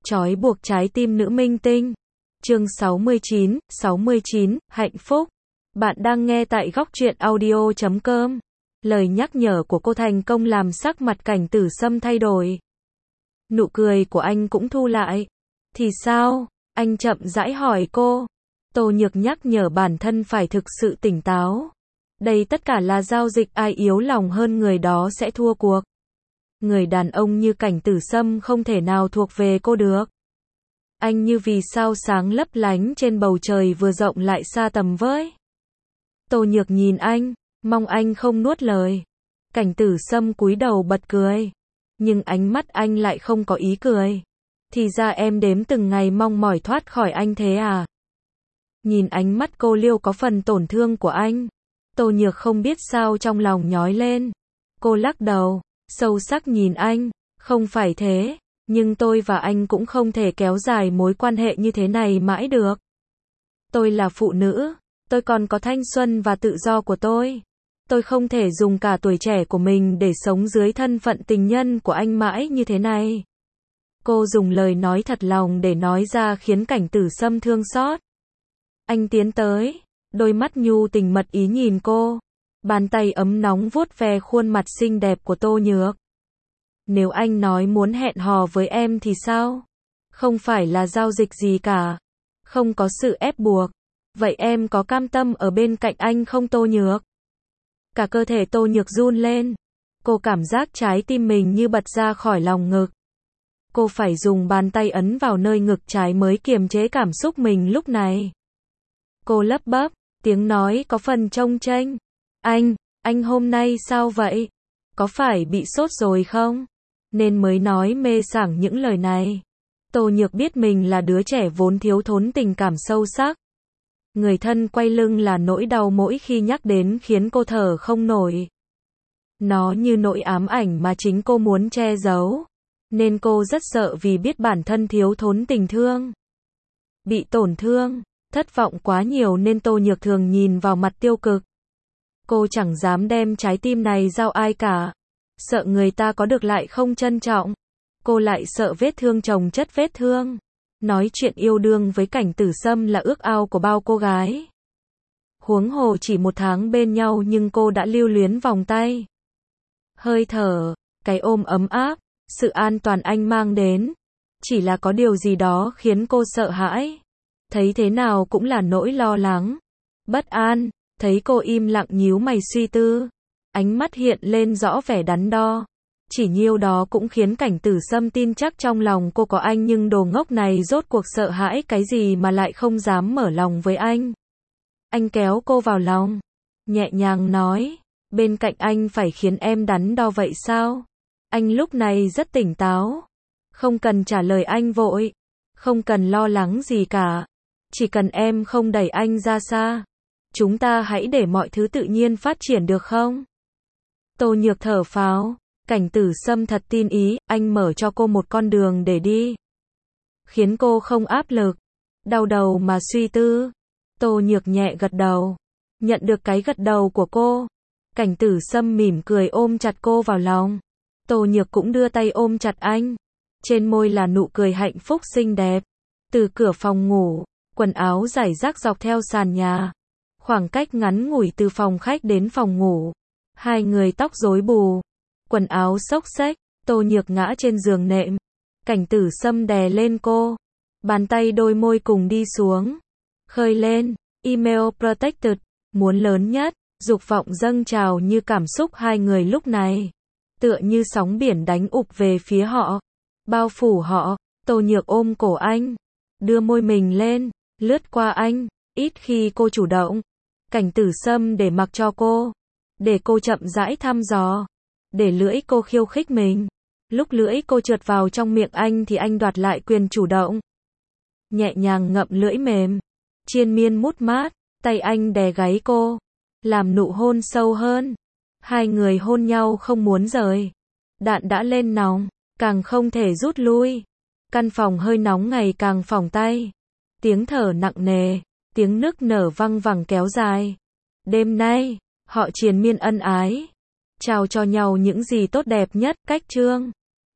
Trói buộc trái tim nữ minh tinh. Chương 69, hạnh phúc. Bạn đang nghe tại góc truyện audio.com. Lời nhắc nhở của cô thành công làm sắc mặt Cảnh Tử Sâm thay đổi. Nụ cười của anh cũng thu lại. Thì sao? Anh chậm rãi hỏi cô. Tô Nhược nhắc nhở bản thân phải thực sự tỉnh táo. Đây tất cả là giao dịch, ai yếu lòng hơn người đó sẽ thua cuộc. Người đàn ông như Cảnh Tử Sâm không thể nào thuộc về cô được. Anh như vì sao sáng lấp lánh trên bầu trời vừa rộng lại xa tầm với. Tô Nhược nhìn anh, mong anh không nuốt lời. Cảnh Tử Sâm cúi đầu bật cười. Nhưng ánh mắt anh lại không có ý cười. Thì ra em đếm từng ngày mong mỏi thoát khỏi anh thế à? Nhìn ánh mắt cô liêu có phần tổn thương của anh. Tô Nhược không biết sao trong lòng nhói lên. Cô lắc đầu, sâu sắc nhìn anh. Không phải thế, nhưng tôi và anh cũng không thể kéo dài mối quan hệ như thế này mãi được. Tôi là phụ nữ, tôi còn có thanh xuân và tự do của tôi. Tôi không thể dùng cả tuổi trẻ của mình để sống dưới thân phận tình nhân của anh mãi như thế này. Cô dùng lời nói thật lòng để nói ra khiến Cảnh Tử Sâm thương xót. Anh tiến tới, đôi mắt nhu tình mật ý nhìn cô. Bàn tay ấm nóng vuốt ve khuôn mặt xinh đẹp của Tô Nhược. Nếu anh nói muốn hẹn hò với em thì sao? Không phải là giao dịch gì cả. Không có sự ép buộc. Vậy em có cam tâm ở bên cạnh anh không Tô Nhược? Cả cơ thể Tô Nhược run lên. Cô cảm giác trái tim mình như bật ra khỏi lòng ngực. Cô phải dùng bàn tay ấn vào nơi ngực trái mới kiềm chế cảm xúc mình lúc này. Cô lắp bắp, tiếng nói có phần trông chênh. Anh hôm nay sao vậy? Có phải bị sốt rồi không? Nên mới nói mê sảng những lời này. Tô Nhược biết mình là đứa trẻ vốn thiếu thốn tình cảm sâu sắc. Người thân quay lưng là nỗi đau mỗi khi nhắc đến khiến cô thở không nổi. Nó như nỗi ám ảnh mà chính cô muốn che giấu. Nên cô rất sợ vì biết bản thân thiếu thốn tình thương. Bị tổn thương, thất vọng quá nhiều nên Tô Nhược thường nhìn vào mặt tiêu cực. Cô chẳng dám đem trái tim này giao ai cả. Sợ người ta có được lại không trân trọng. Cô lại sợ vết thương chồng chất vết thương. Nói chuyện yêu đương với Cảnh Tử Sâm là ước ao của bao cô gái. Huống hồ chỉ 1 tháng bên nhau nhưng cô đã lưu luyến vòng tay. Hơi thở, cái ôm ấm áp, sự an toàn anh mang đến. Chỉ là có điều gì đó khiến cô sợ hãi. Thấy thế nào cũng là nỗi lo lắng. Bất an, thấy cô im lặng nhíu mày suy tư. Ánh mắt hiện lên rõ vẻ đắn đo. Chỉ nhiêu đó cũng khiến Cảnh Tử Sâm tin chắc trong lòng cô có anh nhưng đồ ngốc này rốt cuộc sợ hãi cái gì mà lại không dám mở lòng với anh. Anh kéo cô vào lòng. Nhẹ nhàng nói. Bên cạnh anh phải khiến em đắn đo vậy sao? Anh lúc này rất tỉnh táo. Không cần trả lời anh vội. Không cần lo lắng gì cả. Chỉ cần em không đẩy anh ra xa. Chúng ta hãy để mọi thứ tự nhiên phát triển được không? Tô Nhược thở phào. Cảnh Tử Sâm thật tin ý, anh mở cho cô một con đường để đi. Khiến cô không áp lực. Đau đầu mà suy tư. Tô Nhược nhẹ gật đầu. Nhận được cái gật đầu của cô. Cảnh Tử Sâm mỉm cười ôm chặt cô vào lòng. Tô Nhược cũng đưa tay ôm chặt anh. Trên môi là nụ cười hạnh phúc xinh đẹp. Từ cửa phòng ngủ, quần áo rải rác dọc theo sàn nhà. Khoảng cách ngắn ngủi từ phòng khách đến phòng ngủ. Hai người tóc rối bù. Quần áo xốc xếch, Tô Nhược ngã trên giường nệm. Cảnh Tử Sâm đè lên cô. Bàn tay đôi môi cùng đi xuống. Khơi lên, email protected, muốn lớn nhất, dục vọng dâng trào như cảm xúc hai người lúc này. Tựa như sóng biển đánh ụp về phía họ. Bao phủ họ, Tô Nhược ôm cổ anh. Đưa môi mình lên, lướt qua anh, ít khi cô chủ động. Cảnh Tử Sâm để mặc cho cô. Để cô chậm rãi thăm dò. Để lưỡi cô khiêu khích mình. Lúc lưỡi cô trượt vào trong miệng anh thì anh đoạt lại quyền chủ động. Nhẹ nhàng ngậm lưỡi mềm. Triền miên mút mát. Tay anh đè gáy cô. Làm nụ hôn sâu hơn. Hai người hôn nhau không muốn rời. Đạn đã lên nòng. Càng không thể rút lui. Căn phòng hơi nóng ngày càng phỏng tay. Tiếng thở nặng nề. Tiếng nức nở văng vẳng kéo dài. Đêm nay, họ triền miên ân ái. Trao cho nhau những gì tốt đẹp nhất, cách chương.